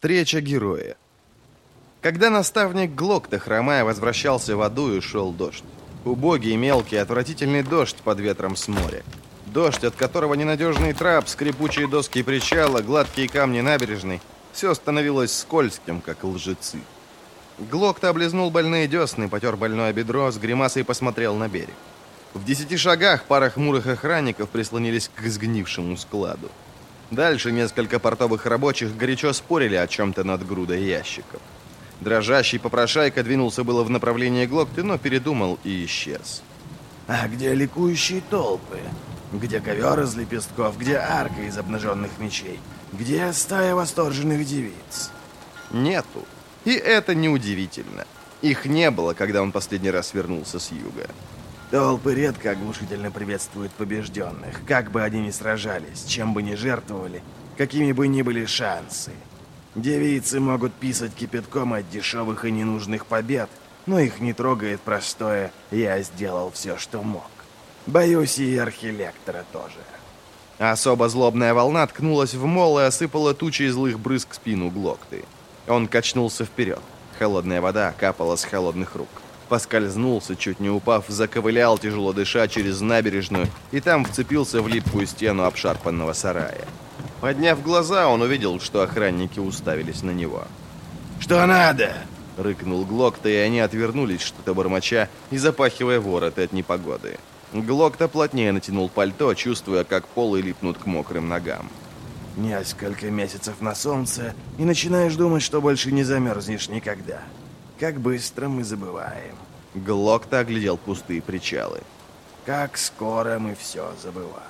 Встреча героя. Когда наставник Глокта, хромая, возвращался в Аду, и шел дождь. Убогий, мелкий, отвратительный дождь под ветром с моря. Дождь, от которого ненадежный трап, скрипучие доски причала, гладкие камни набережной, все становилось скользким, как лжецы. Глокта облизнул больные десны, потер больное бедро, с гримасой посмотрел на берег. В 10 шагах пара хмурых охранников прислонились к сгнившему складу. Дальше несколько портовых рабочих горячо спорили о чем-то над грудой ящиков. Дрожащий попрошайка двинулся было в направлении Глокты, но передумал и исчез. А где ликующие толпы? Где ковер из лепестков? Где арка из обнаженных мечей? Где стая восторженных девиц? Нету. И это неудивительно. Их не было, когда он последний раз вернулся с юга. Толпы редко оглушительно приветствуют побежденных, как бы они ни сражались, чем бы ни жертвовали, какими бы ни были шансы. Девицы могут писать кипятком от дешевых и ненужных побед, но их не трогает простое «я сделал все, что мог». Боюсь, и архилектора тоже. Особо злобная волна ткнулась в мол и осыпала тучей злых брызг спину Глокты. Он качнулся вперед. Холодная вода капала с холодных рук. Поскользнулся, чуть не упав, заковылял, тяжело дыша, через набережную, и там вцепился в липкую стену обшарпанного сарая. Подняв глаза, он увидел, что охранники уставились на него. «Что надо?» — рыкнул Глокта, и они отвернулись, что-то бормоча и запахивая вороты от непогоды. Глокта плотнее натянул пальто, чувствуя, как полы липнут к мокрым ногам. Несколько месяцев на солнце, и начинаешь думать, что больше не замерзнешь никогда. Как быстро мы забываем. Глокта оглядел пустые причалы. Как скоро мы все забываем.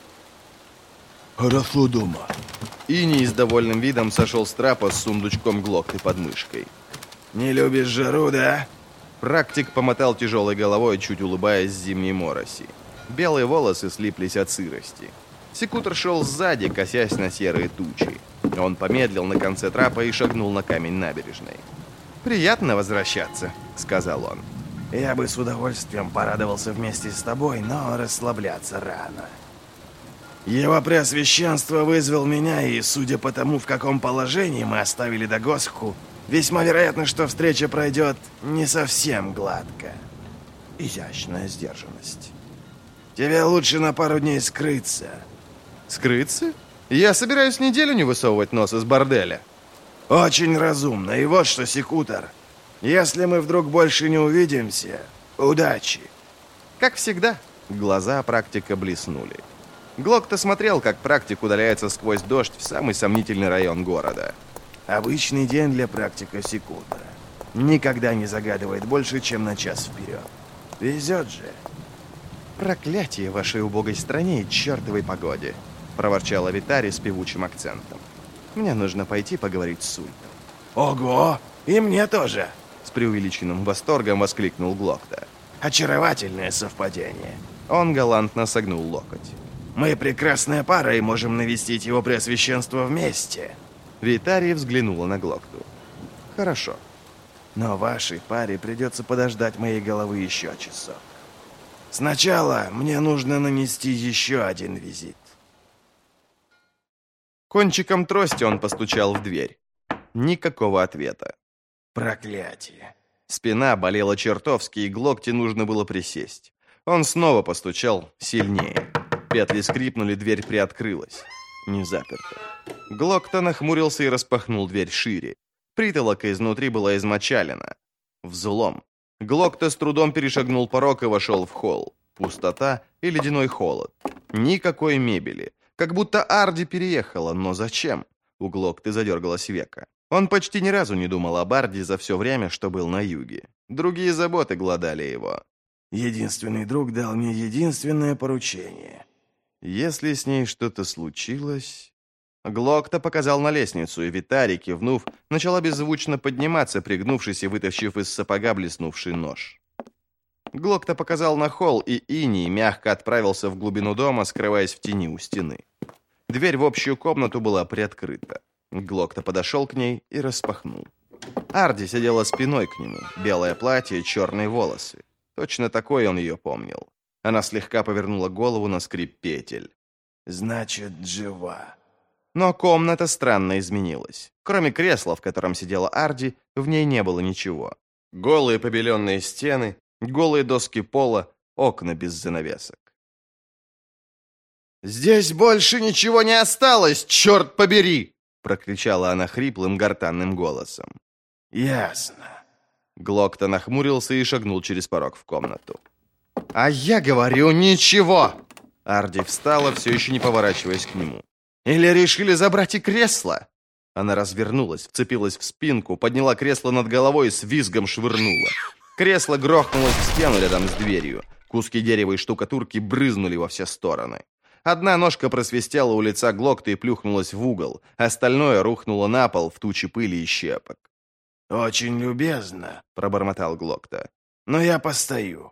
Хорошо дома. Ини с довольным видом сошел с трапа с сундучком Глокты под мышкой. Не любишь жару, да? Практик помотал тяжелой головой, чуть улыбаясь зимней мороси. Белые волосы слиплись от сырости. Секутор шел сзади, косясь на серые тучи. Он помедлил на конце трапа и шагнул на камень набережной. «Приятно возвращаться», — сказал он. Я бы с удовольствием порадовался вместе с тобой, но расслабляться рано. Его Преосвященство вызвал меня, и, судя по тому, в каком положении мы оставили Дагоску, весьма вероятно, что встреча пройдет не совсем гладко. Изящная сдержанность. Тебе лучше на пару дней скрыться. «Скрыться? Я собираюсь неделю не высовывать нос из борделя». Очень разумно. И вот что, Секутор. Если мы вдруг больше не увидимся, удачи. Как всегда, глаза практика блеснули. Глокта смотрел, как практик удаляется сквозь дождь в самый сомнительный район города. Обычный день для практика Секутора. Никогда не загадывает больше, чем на час вперед. Везет же. «Проклятие вашей убогой стране и чертовой погоде», — проворчала Витари с певучим акцентом. «Мне нужно пойти поговорить с Ультом». Ого! И мне тоже! С преувеличенным восторгом воскликнул Глокта. Очаровательное совпадение. Он галантно согнул локоть. Мы прекрасная пара и можем навестить его Преосвященство вместе. Витари взглянула на Глокту. «Хорошо. Но вашей паре придется подождать моей головы еще часок. Сначала мне нужно нанести еще один визит». Кончиком трости он постучал в дверь. Никакого ответа. Проклятие. Спина болела чертовски, и Глокте нужно было присесть. Он снова постучал сильнее. Петли скрипнули, дверь приоткрылась. Не заперта. Глокта нахмурился и распахнул дверь шире. Притолока изнутри была измочалена. Взлом. Глокта с трудом перешагнул порог и вошел в холл. Пустота и ледяной холод. Никакой мебели. Как будто Арди переехала, но зачем? У Глокты задергалась века. Он почти ни разу не думал об Арди за все время, что был на юге. Другие заботы глодали его. Единственный друг дал мне единственное поручение. Если с ней что-то случилось... Глокта показал на лестницу, и Витари, кивнув, начала беззвучно подниматься, пригнувшись и вытащив из сапога блеснувший нож. Глокта показал на холл, и Иний мягко отправился в глубину дома, скрываясь в тени у стены. Дверь в общую комнату была приоткрыта. Глокта подошел к ней и распахнул. Арди сидела спиной к нему, белое платье, черные волосы. Точно такой он ее помнил. Она слегка повернула голову на скрип петель. «Значит, жива». Но комната странно изменилась. Кроме кресла, в котором сидела Арди, в ней не было ничего. Голые побеленные стены, голые доски пола, окна без занавесок. «Здесь больше ничего не осталось, черт побери!» прокричала она хриплым гортанным голосом. «Ясно». Глокта нахмурился и шагнул через порог в комнату. «А я говорю, ничего!» Арди встала, все еще не поворачиваясь к нему. «Или решили забрать и кресло?» Она развернулась, вцепилась в спинку, подняла кресло над головой и с визгом швырнула. Кресло грохнулось в стену рядом с дверью. Куски дерева и штукатурки брызнули во все стороны. Одна ножка просвистела у лица Глокта и плюхнулась в угол, остальное рухнуло на пол в тучи пыли и щепок. «Очень любезно», — пробормотал Глокта. «Но я постою».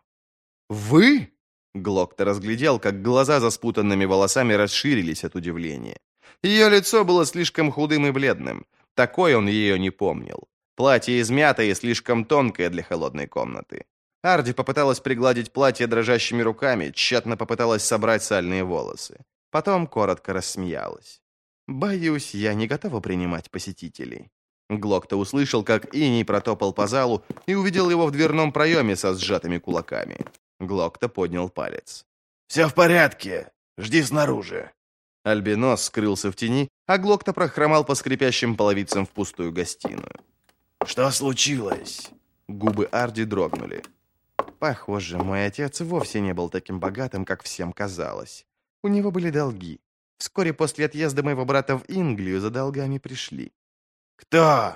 «Вы?» Глокта разглядел, как глаза за спутанными волосами расширились от удивления. Ее лицо было слишком худым и бледным. Такой он ее не помнил. Платье измятое и слишком тонкое для холодной комнаты. Арди попыталась пригладить платье дрожащими руками, тщетно попыталась собрать сальные волосы. Потом коротко рассмеялась. «Боюсь, я не готова принимать посетителей». Глокта услышал, как иней протопал по залу и увидел его в дверном проеме со сжатыми кулаками. Глокта поднял палец. «Все в порядке. Жди снаружи». Альбинос скрылся в тени, а Глокта прохромал по скрипящим половицам в пустую гостиную. «Что случилось?» Губы Арди дрогнули. Похоже, мой отец вовсе не был таким богатым, как всем казалось. У него были долги. Вскоре после отъезда моего брата в Инглию за долгами пришли. «Кто?»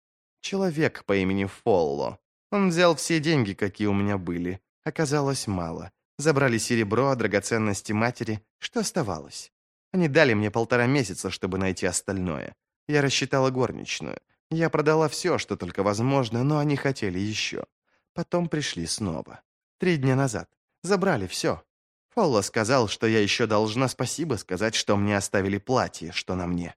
Человек по имени Фолло. Он взял все деньги, какие у меня были. Оказалось, мало. Забрали серебро, драгоценности матери. Что оставалось? Они дали мне 1,5 месяца, чтобы найти остальное. Я рассчитала горничную. Я продала все, что только возможно, но они хотели еще. Потом пришли снова. 3 дня назад. Забрали все. Фолло сказал, что я еще должна спасибо сказать, что мне оставили платье, что на мне.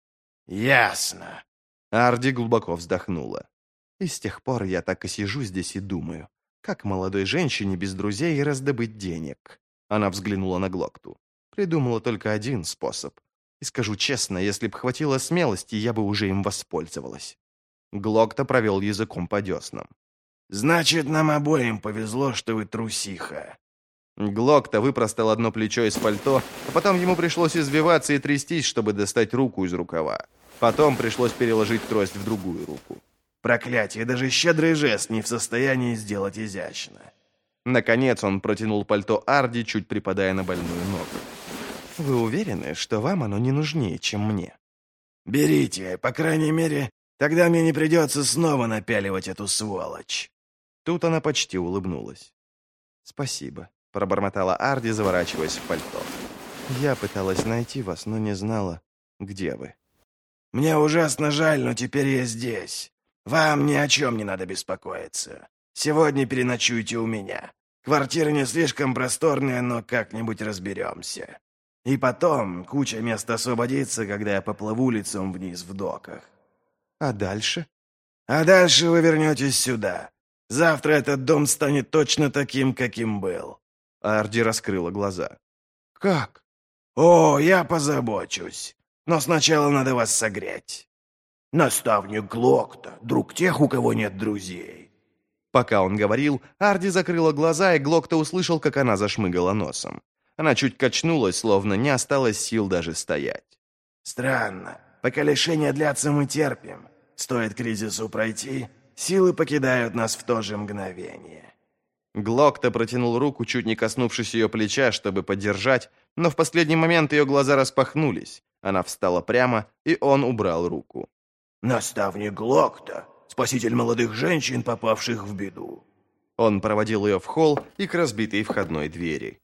«Ясно». Арди глубоко вздохнула. И с тех пор я так и сижу здесь и думаю, как молодой женщине без друзей раздобыть денег. Она взглянула на Глокту. Придумала только один способ. И скажу честно, если б хватило смелости, я бы уже им воспользовалась. Глокта провел языком по деснам. «Значит, нам обоим повезло, что вы трусиха». Глокта выпростал одно плечо из пальто, а потом ему пришлось извиваться и трястись, чтобы достать руку из рукава. Потом пришлось переложить трость в другую руку. «Проклятие, даже щедрый жест не в состоянии сделать изящно». Наконец он протянул пальто Арди, чуть припадая на больную ногу. «Вы уверены, что вам оно не нужнее, чем мне?» «Берите, по крайней мере, тогда мне не придется снова напяливать эту сволочь». Тут она почти улыбнулась. «Спасибо», — пробормотала Арди, заворачиваясь в пальто. «Я пыталась найти вас, но не знала, где вы». «Мне ужасно жаль, но теперь я здесь. Вам ни о чем не надо беспокоиться. Сегодня переночуйте у меня. Квартира не слишком просторная, но как-нибудь разберемся. И потом куча мест освободится, когда я поплыву лицом вниз в доках». «А дальше?» «А дальше вы вернетесь сюда. Завтра этот дом станет точно таким, каким был». Арди раскрыла глаза. «Как?» «О, я позабочусь. Но сначала надо вас согреть. Наставник Глокта, друг тех, у кого нет друзей». Пока он говорил, Арди закрыла глаза, и Глокта услышал, как она зашмыгала носом. Она чуть качнулась, словно не осталось сил даже стоять. «Странно. Пока лишения длятся, мы терпим. Стоит кризису пройти, силы покидают нас в то же мгновение». Глокта протянул руку, чуть не коснувшись ее плеча, чтобы поддержать, но в последний момент ее глаза распахнулись. Она встала прямо, и он убрал руку. «Наставник Глокта, спаситель молодых женщин, попавших в беду». Он проводил ее в холл и к разбитой входной двери.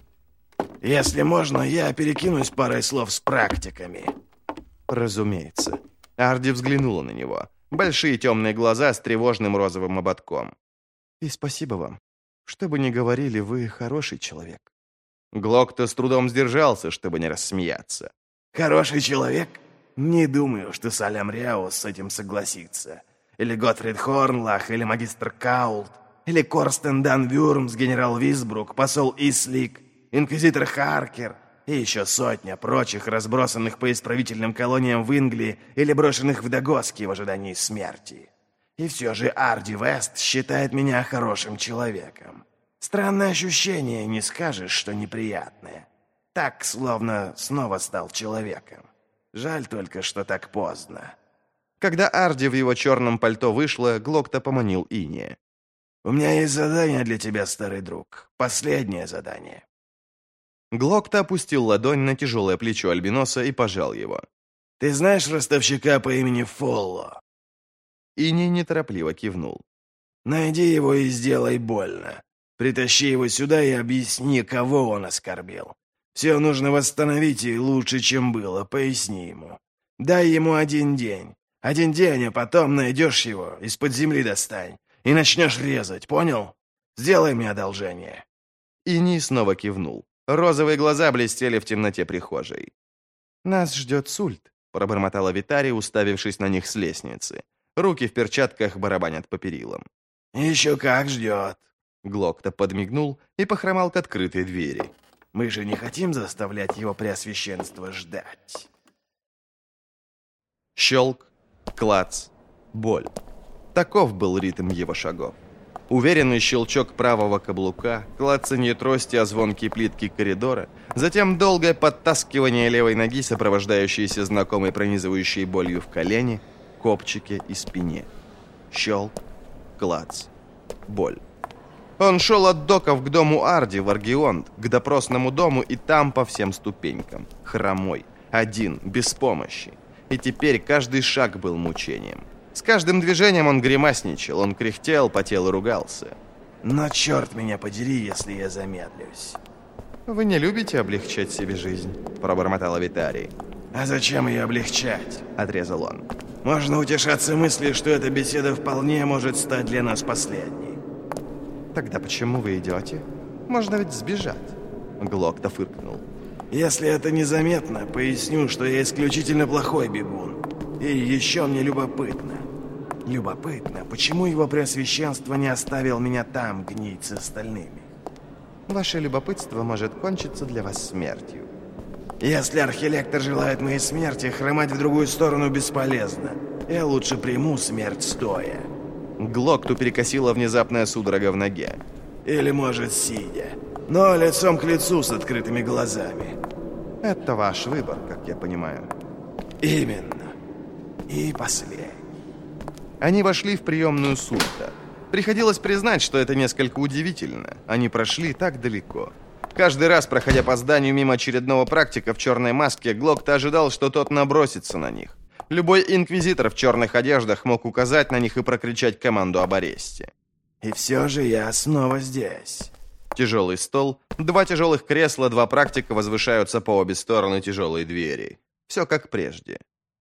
«Если можно, я перекинусь парой слов с практиками». «Разумеется». Арди взглянула на него. Большие темные глаза с тревожным розовым ободком. «И спасибо вам. Что бы ни говорили, вы хороший человек». Глокта с трудом сдержался, чтобы не рассмеяться. «Хороший человек? Не думаю, что Салям Ряус с этим согласится. Или Готфрид Хорнлах, или магистр Каулт, или Корстен Дан Вюрмс, генерал Висбрук, посол Ислик, инквизитор Харкер, И еще сотня прочих, разбросанных по исправительным колониям в Инглии или брошенных в Дагоски в ожидании смерти. И все же Арди Вест считает меня хорошим человеком. Странное ощущение, не скажешь, что неприятное. Так, словно снова стал человеком. Жаль только, что так поздно. Когда Арди в его черном пальто вышла, Глокта поманил Иния. «У меня есть задание для тебя, старый друг. Последнее задание». Глокта опустил ладонь на тяжелое плечо Альбиноса и пожал его. «Ты знаешь ростовщика по имени Фолло?» Иний неторопливо кивнул. «Найди его и сделай больно. Притащи его сюда и объясни, кого он оскорбил. Все нужно восстановить и лучше, чем было, поясни ему. Дай ему 1 день. 1 день, а потом найдешь его, из-под земли достань, и начнешь резать, понял? Сделай мне одолжение». Иний снова кивнул. Розовые глаза блестели в темноте прихожей. «Нас ждет Сульт», — пробормотала Витари, уставившись на них с лестницы. Руки в перчатках барабанят по перилам. «Еще как ждет». Глокта подмигнул и похромал к открытой двери. «Мы же не хотим заставлять его преосвященство ждать». Щелк, клац, боль. Таков был ритм его шагов. Уверенный щелчок правого каблука, клацанье трости о звонкие плитки коридора, затем долгое подтаскивание левой ноги, сопровождающееся знакомой пронизывающей болью в колене, копчике и спине. Щелк, клац, боль. Он шел от доков к дому Арди в Аргионт, к допросному дому и там по всем ступенькам. Хромой, один, без помощи. И теперь каждый шаг был мучением. С каждым движением он гримасничал, он кряхтел, потел и ругался. «Но черт меня подери, если я замедлюсь». «Вы не любите облегчать себе жизнь?» – пробормотала Витари. «А зачем ее облегчать?» – отрезал он. «Можно утешаться мыслью, что эта беседа вполне может стать для нас последней». «Тогда почему вы идете? Можно ведь сбежать». Глокта фыркнул. «Если это незаметно, поясню, что я исключительно плохой бегун. И еще мне любопытно. Любопытно, почему его преосвященство не оставил меня там гнить с остальными?» «Ваше любопытство может кончиться для вас смертью». «Если архилектор желает моей смерти, хромать в другую сторону бесполезно. Я лучше приму смерть стоя». Глокту перекосила внезапная судорога в ноге. «Или, может, сидя. Но лицом к лицу с открытыми глазами». «Это ваш выбор, как я понимаю». «Именно. И последний». Они вошли в приемную Сульта. Приходилось признать, что это несколько удивительно. Они прошли так далеко. Каждый раз, проходя по зданию мимо очередного практика в черной маске, Глокта ожидал, что тот набросится на них. Любой инквизитор в черных одеждах мог указать на них и прокричать команду об аресте. «И все же я снова здесь». Тяжелый стол, 2 тяжелых кресла, 2 практика возвышаются по обе стороны тяжелой двери. Все как прежде.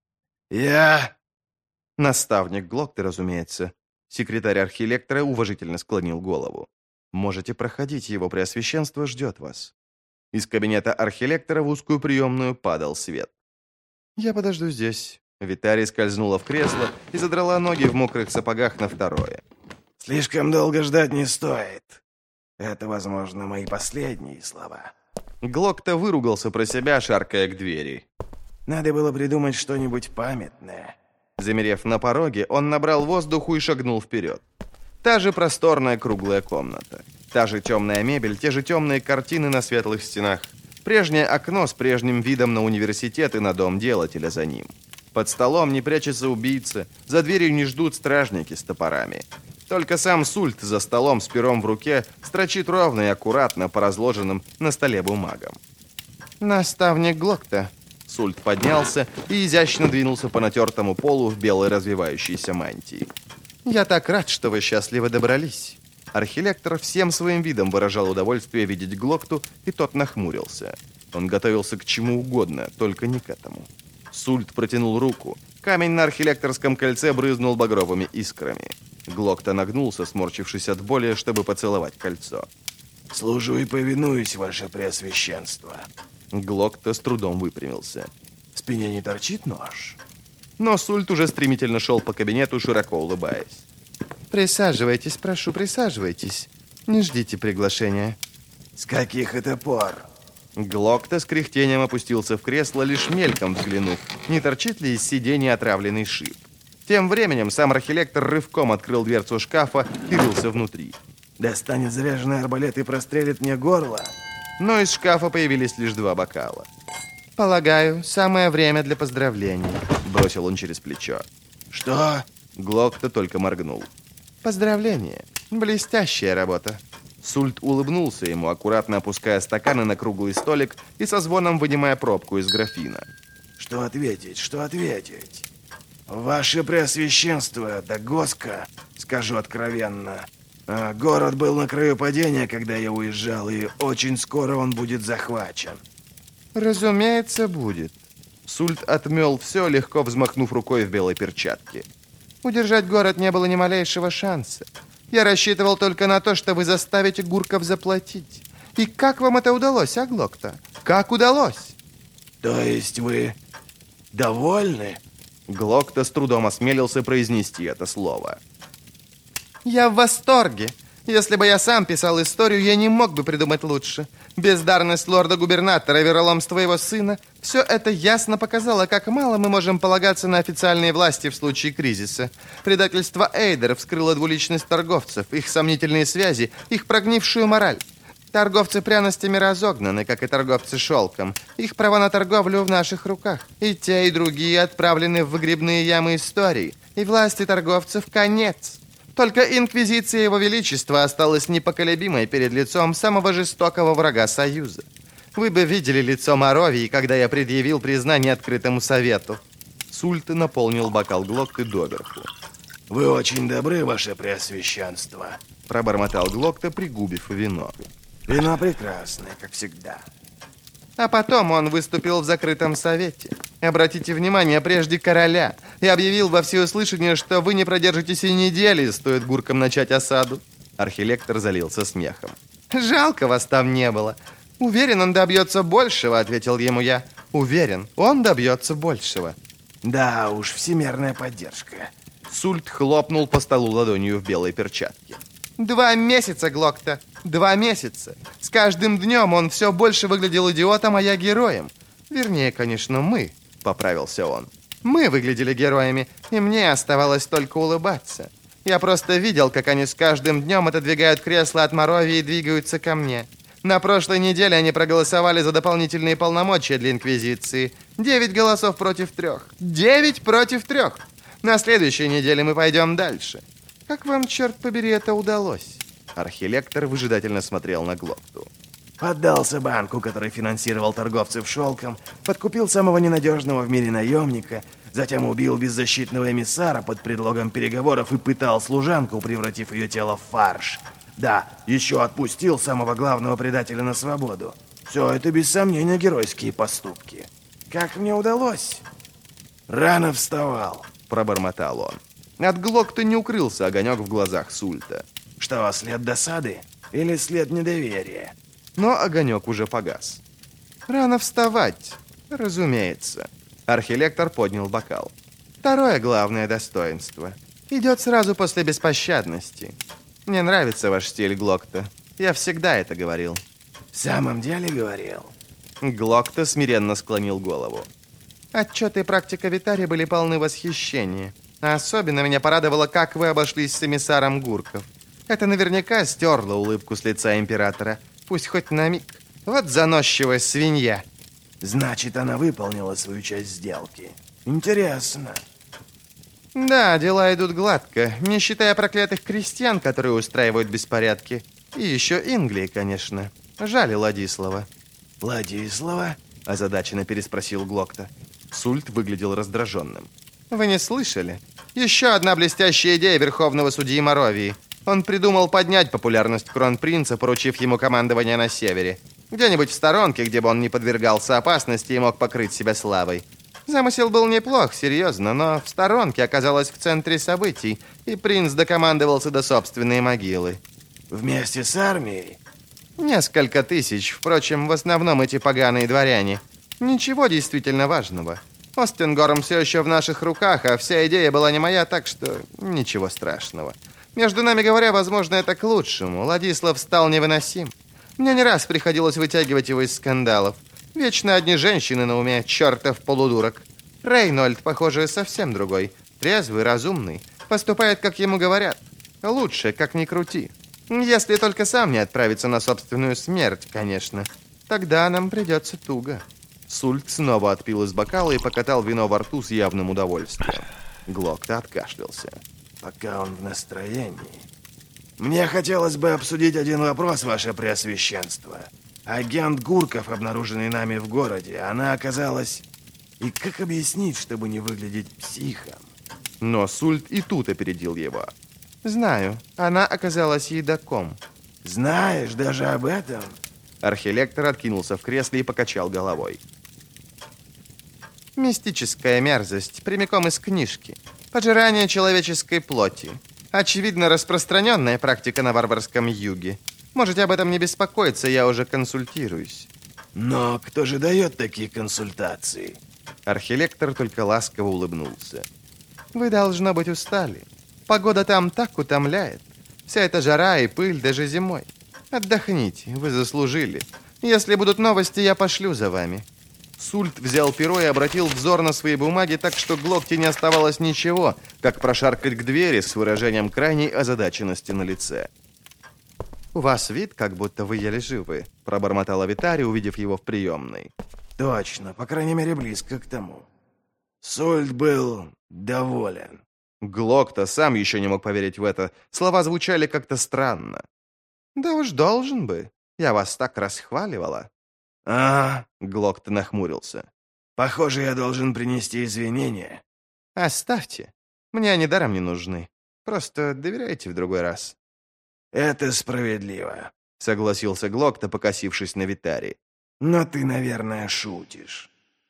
«Я...» Наставник Глокты, разумеется. Секретарь архилектора уважительно склонил голову. «Можете проходить, его преосвященство ждет вас». Из кабинета архилектора в узкую приемную падал свет. «Я подожду здесь». Витари скользнула в кресло и задрала ноги в мокрых сапогах на второе. «Слишком долго ждать не стоит. Это, возможно, мои последние слова». Глокта выругался про себя, шаркая к двери. «Надо было придумать что-нибудь памятное». Замерев на пороге, он набрал воздуху и шагнул вперед. Та же просторная круглая комната. Та же темная мебель, те же темные картины на светлых стенах. Прежнее окно с прежним видом на университет и на дом делателя за ним. Под столом не прячется убийца, за дверью не ждут стражники с топорами. Только сам Сульт за столом с пером в руке строчит ровно и аккуратно по разложенным на столе бумагам. «Наставник Глокта». Сульт поднялся и изящно двинулся по натертому полу в белой развивающейся мантии. «Я так рад, что вы счастливо добрались». Архилектор всем своим видом выражал удовольствие видеть Глокту, и тот нахмурился. Он готовился к чему угодно, только не к этому. Сульт протянул руку. Камень на архилекторском кольце брызнул багровыми искрами. Глокта нагнулся, сморчившись от боли, чтобы поцеловать кольцо. «Служу и повинуюсь, ваше преосвященство». Глокта с трудом выпрямился. «В спине не торчит нож?» Но Сульт уже стремительно шел по кабинету, широко улыбаясь. «Присаживайтесь, прошу, присаживайтесь. Не ждите приглашения». «С каких это пор?» Глокта с кряхтением опустился в кресло, лишь мельком взглянув, не торчит ли из сиденья отравленный шип. Тем временем сам архилектор рывком открыл дверцу шкафа и рылся внутри. Достанет заряженный арбалет и прострелит мне горло. Но из шкафа появились лишь 2 бокала. «Полагаю, самое время для поздравлений», — бросил он через плечо. Что? Глокта только моргнул. «Поздравления. Блестящая работа». Сульт улыбнулся ему, аккуратно опуская стаканы на круглый столик и со звоном вынимая пробку из графина. Что ответить? Что ответить? Ваше Преосвященство, да Госка, скажу откровенно. Город был на краю падения, когда я уезжал, и очень скоро он будет захвачен. «Разумеется, будет». Сульт отмел все, легко взмахнув рукой в белой перчатке. «Удержать город не было ни малейшего шанса. Я рассчитывал только на то, что вы заставите гурков заплатить. И как вам это удалось, а, Глокта? Как удалось?» То есть вы довольны? Глокта с трудом осмелился произнести это слово. Я в восторге. Если бы я сам писал историю, я не мог бы придумать лучше. Бездарность лорда-губернатора, вероломство его сына – все это ясно показало, как мало мы можем полагаться на официальные власти в случае кризиса. Предательство Эйдер вскрыло двуличность торговцев, их сомнительные связи, их прогнившую мораль. Торговцы пряностями разогнаны, как и торговцы шелком. Их права на торговлю в наших руках. И те, и другие отправлены в выгребные ямы истории. И власти торговцев конец. Только инквизиция Его Величества осталась непоколебимой перед лицом самого жестокого врага Союза. Вы бы видели лицо Моровии, когда я предъявил признание открытому совету. Сульт наполнил бокал Глокты доверху. Вы очень добры, Ваше Преосвященство. Пробормотал Глокта, пригубив вино. Вино прекрасное, как всегда. А потом он выступил в закрытом совете. Обратите внимание, прежде короля. И объявил во всеуслышание, что вы не продержитесь и недели, стоит гуркам начать осаду. Архилектор залился смехом. Жалко вас там не было. Уверен, он добьется большего, ответил ему я. Уверен, он добьется большего. Да уж, всемирная поддержка. Сульт хлопнул по столу ладонью в белой перчатке. 2 месяца, Глокта, 2 месяца. С каждым днем он все больше выглядел идиотом, а я героем. Вернее, конечно, мы, поправился он. Мы выглядели героями, и мне оставалось только улыбаться. Я просто видел, как они с каждым днем отодвигают кресло от Моровии и двигаются ко мне. На прошлой неделе они проголосовали за дополнительные полномочия для Инквизиции. 9 голосов против 3. 9 против 3. На следующей неделе мы пойдем дальше. Как вам, черт побери, это удалось? Архилектор выжидательно смотрел на Глокту. Поддался банку, который финансировал торговцев шелком, подкупил самого ненадежного в мире наемника, затем убил беззащитного эмиссара под предлогом переговоров и пытал служанку, превратив ее тело в фарш. Да, еще отпустил самого главного предателя на свободу. Все это, без сомнения, геройские поступки. Как мне удалось? Рано вставал, пробормотал он. От Глокты не укрылся огонек в глазах Сульта. Что, след досады или след недоверия? Но огонек уже погас. Рано вставать, разумеется. Архилектор поднял бокал. Второе главное достоинство. Идет сразу после беспощадности. Мне нравится ваш стиль, Глокта. Я всегда это говорил. В самом деле говорил? Глокта смиренно склонил голову. Отчеты и практика Витари были полны восхищения. А особенно меня порадовало, как вы обошлись с эмиссаром Гурков. Это наверняка стерло улыбку с лица императора. Пусть хоть на миг. Вот заносчивая свинья. Значит, она выполнила свою часть сделки. Интересно. Да, дела идут гладко, не считая проклятых крестьян, которые устраивают беспорядки. И еще Инглии, конечно. Жаль Ладислава. Ладислава? Озадаченно переспросил Глокта. Сульт выглядел раздраженным. Вы не слышали? Еще одна блестящая идея верховного судьи Моровии. Он придумал поднять популярность кронпринца, поручив ему командование на севере. Где-нибудь в сторонке, где бы он не подвергался опасности и мог покрыть себя славой. Замысел был неплох, серьезно, но в сторонке оказалось в центре событий, и принц докомандовался до собственной могилы. Вместе с армией? Несколько тысяч, впрочем, в основном эти поганые дворяне. Ничего действительно важного. Остингорм все еще в наших руках, а вся идея была не моя, так что ничего страшного. Между нами говоря, возможно, это к лучшему. Ладислав стал невыносим. Мне не раз приходилось вытягивать его из скандалов. Вечно одни женщины на уме, чертов полудурок. Рейнольд, похоже, совсем другой. Трезвый, разумный. Поступает, как ему говорят. Лучше, как ни крути. Если только сам не отправится на собственную смерть, конечно. Тогда нам придется туго. Сульт снова отпил из бокала и покатал вино во рту с явным удовольствием. Глокта откашлялся. Пока он в настроении. Мне хотелось бы обсудить один вопрос, ваше преосвященство. Агент Гурков, обнаруженный нами в городе, она оказалась... И как объяснить, чтобы не выглядеть психом? Но Сульт и тут опередил его. Знаю, она оказалась едоком. Знаешь даже об этом? Архилектор откинулся в кресле и покачал головой. Мистическая мерзость, прямиком из книжки. Пожирание человеческой плоти. Очевидно, распространенная практика на варварском юге. Можете об этом не беспокоиться, я уже консультируюсь. Но кто же дает такие консультации? Архилектор только ласково улыбнулся. Вы, должно быть, устали. Погода там так утомляет. Вся эта жара и пыль даже зимой. Отдохните, вы заслужили. Если будут новости, я пошлю за вами. Сульт взял перо и обратил взор на свои бумаги так, что Глокте не оставалось ничего, как прошаркать к двери с выражением крайней озадаченности на лице. «У вас вид, как будто вы еле живы», — пробормотала Витари, увидев его в приемной. Точно, по крайней мере, близко к тому. Сульт был доволен. Глокта сам еще не мог поверить в это. Слова звучали как-то странно. «Да уж должен бы. Я вас так расхваливала». Глокта нахмурился. Похоже, я должен принести извинения. Оставьте. Мне они даром не нужны. Просто доверяйте в другой раз. Это справедливо, согласился Глокта, покосившись на Витари. Но ты, наверное, шутишь.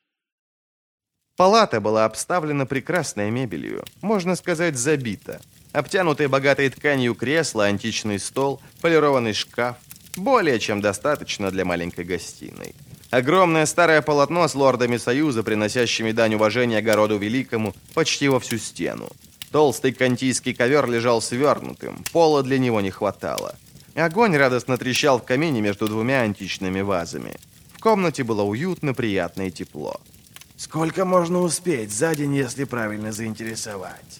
Палата была обставлена прекрасной мебелью, можно сказать, забита. Обтянутые богатой тканью кресла, античный стол, полированный шкаф. Более чем достаточно для маленькой гостиной. Огромное старое полотно с лордами Союза, приносящими дань уважения Городу Великому, почти во всю стену. Толстый кантийский ковер лежал свернутым, пола для него не хватало. Огонь радостно трещал в камине между двумя античными вазами. В комнате было уютно, приятно и тепло. Сколько можно успеть за день, если правильно заинтересовать?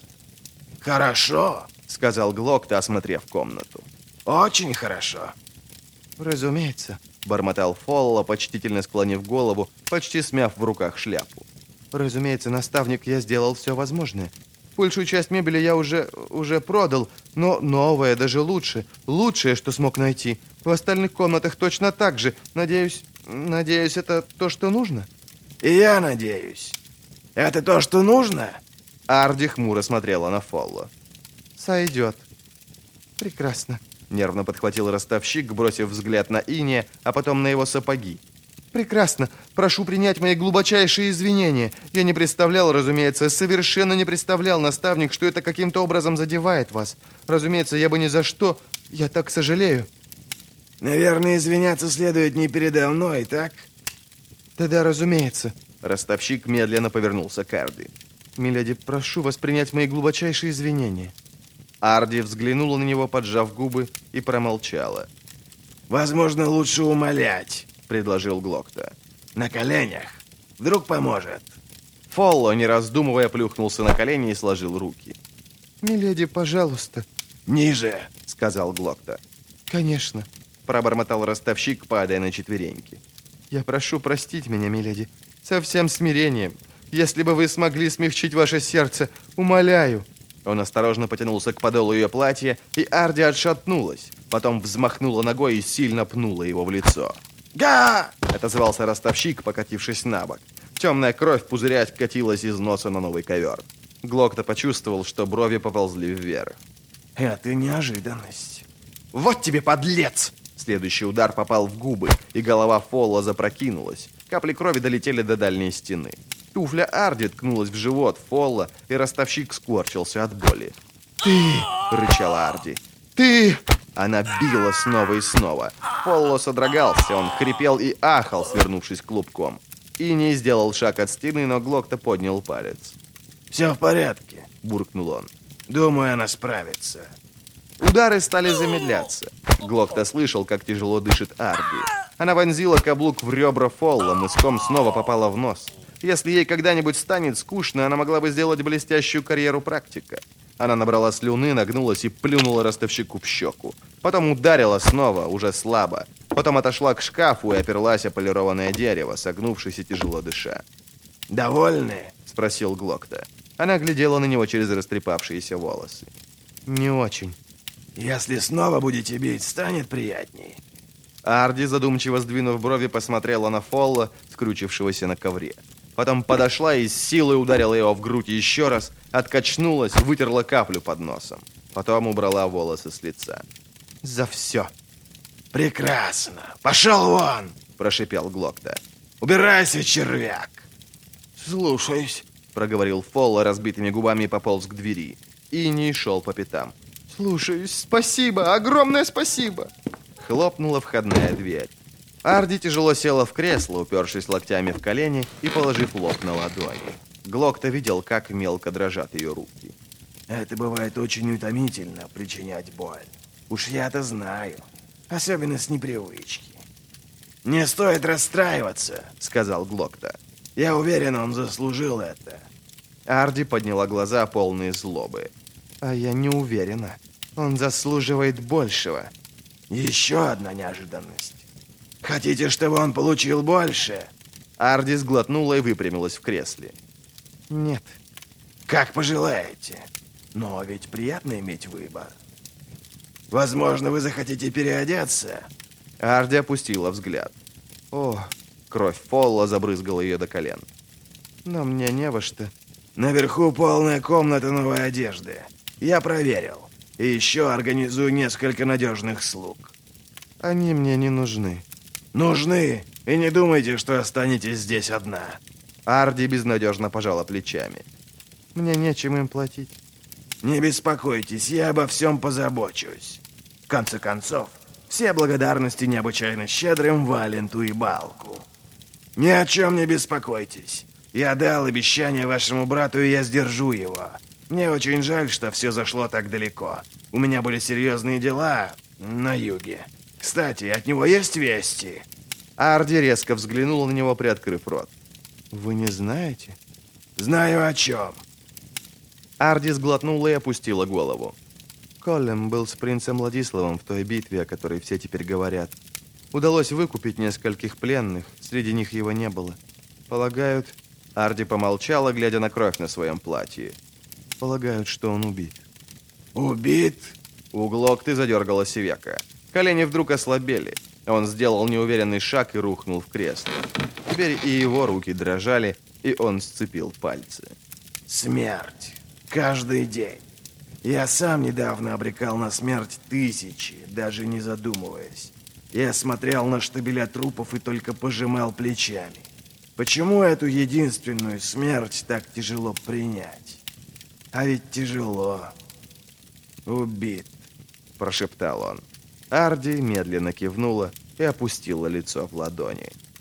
Хорошо, сказал Глокта, осмотрев комнату. Очень хорошо. Разумеется, бормотал Фолло, почтительно склонив голову, почти смяв в руках шляпу. Разумеется, наставник, я сделал все возможное. Большую часть мебели я уже продал, но новое даже лучше. Лучшее, что смог найти. В остальных комнатах точно так же. Надеюсь, это то, что нужно? И я надеюсь. Это то, что нужно? Арди хмуро смотрела на Фолло. Сойдет. Прекрасно. Нервно подхватил ростовщик, бросив взгляд на Иния, а потом на его сапоги. «Прекрасно. Прошу принять мои глубочайшие извинения. Я не представлял, разумеется, совершенно не представлял, наставник, что это каким-то образом задевает вас. Разумеется, я бы ни за что. Я так сожалею». «Наверное, извиняться следует не передо мной, так?» «Да-да, разумеется». Ростовщик медленно повернулся к Арди. «Миледи, прошу вас принять мои глубочайшие извинения». Арди взглянула на него, поджав губы, и промолчала. «Возможно, лучше умолять», — предложил Глокта. «На коленях. Вдруг поможет». Фолло, не раздумывая, плюхнулся на колени и сложил руки. «Миледи, пожалуйста». «Ниже», — сказал Глокта. «Конечно», — пробормотал ростовщик, падая на четвереньки. «Я прошу простить меня, миледи, со всем смирением. Если бы вы смогли смягчить ваше сердце, умоляю». Он осторожно потянулся к подолу ее платья, и Арди отшатнулась. Потом взмахнула ногой и сильно пнула его в лицо. «Га!» — отозвался ростовщик, покатившись на бок. Темная кровь пузырясь катилась из носа на новый ковер. Глокта почувствовал, что брови поползли вверх. «Это неожиданность». «Вот тебе, подлец!» Следующий удар попал в губы, и голова Фолла запрокинулась. Капли крови долетели до дальней стены. Туфля Арди ткнулась в живот Фолла, и ростовщик скорчился от боли. «Ты!» — рычала Арди. «Ты!» Она била снова и снова. Фолло содрогался, он хрипел и ахал, свернувшись клубком. Иний сделал шаг от стены, но Глокта поднял палец. «Все в порядке», — буркнул он. «Думаю, она справится». Удары стали замедляться. Глокта слышал, как тяжело дышит Арди. Она вонзила каблук в ребра Фолла, мыском снова попала в нос. Если ей когда-нибудь станет скучно, она могла бы сделать блестящую карьеру практика. Она набрала слюны, нагнулась и плюнула ростовщику в щеку. Потом ударила снова, уже слабо. Потом отошла к шкафу и оперлась о полированное дерево, согнувшись и тяжело дыша. «Довольны?» — спросил Глокта. Она глядела на него через растрепавшиеся волосы. «Не очень». «Если снова будете бить, станет приятней». Арди, задумчиво сдвинув брови, посмотрела на Фолла, скрючившегося на ковре. Потом подошла и с силой ударила его в грудь еще раз, откачнулась, вытерла каплю под носом. Потом убрала волосы с лица. «За все!» «Прекрасно! Пошел вон!» – прошипел Глокта. «Убирайся, червяк!» «Слушаюсь», — проговорил Фолла разбитыми губами и пополз к двери. И не шел по пятам. «Слушаюсь, спасибо, огромное спасибо!» Хлопнула входная дверь. Арди тяжело села в кресло, упершись локтями в колени и положив лоб на ладони. Глокта видел, как мелко дрожат ее руки. «Это бывает очень утомительно, причинять боль. Уж я-то знаю, особенно с непривычки». «Не стоит расстраиваться», — сказал Глокта. «Я уверен, он заслужил это». Арди подняла глаза, полные злобы. «А я не уверена. Он заслуживает большего». «Еще одна неожиданность. Хотите, чтобы он получил больше?» Арди сглотнула и выпрямилась в кресле. «Нет». «Как пожелаете. Но ведь приятно иметь выбор. Возможно, вы захотите переодеться?» Арди опустила взгляд. О, кровь Фолла забрызгала ее до колен. «Но мне не во что». «Наверху полная комната новой одежды. Я проверил. И еще организую несколько надежных слуг». «Они мне не нужны». «Нужны. И не думайте, что останетесь здесь одна». Арди безнадежно пожала плечами. «Мне нечем им платить». «Не беспокойтесь, я обо всем позабочусь. В конце концов, все благодарности необычайно щедрым Валенту и Балку. Ни о чем не беспокойтесь. Я дал обещание вашему брату, и я сдержу его. Мне очень жаль, что все зашло так далеко. У меня были серьезные дела на юге. Кстати, от него есть вести?» Арди резко взглянула на него, приоткрыв рот. «Вы не знаете?» «Знаю о чем». Арди сглотнула и опустила голову. Коллем был с принцем Владиславом в той битве, о которой все теперь говорят. Удалось выкупить нескольких пленных, среди них его не было. Полагают... Арди помолчала, глядя на кровь на своем платье. Полагают, что он убит. «Убит?» У Глокты задергалась века. Колени вдруг ослабели. Он сделал неуверенный шаг и рухнул в кресло. Теперь и его руки дрожали, и он сцепил пальцы. «Смерть. Каждый день. Я сам недавно обрекал на смерть тысячи, даже не задумываясь. Я смотрел на штабеля трупов и только пожимал плечами. Почему эту единственную смерть так тяжело принять? А ведь тяжело. Убит», — прошептал он. Арди медленно кивнула и опустила лицо в ладони.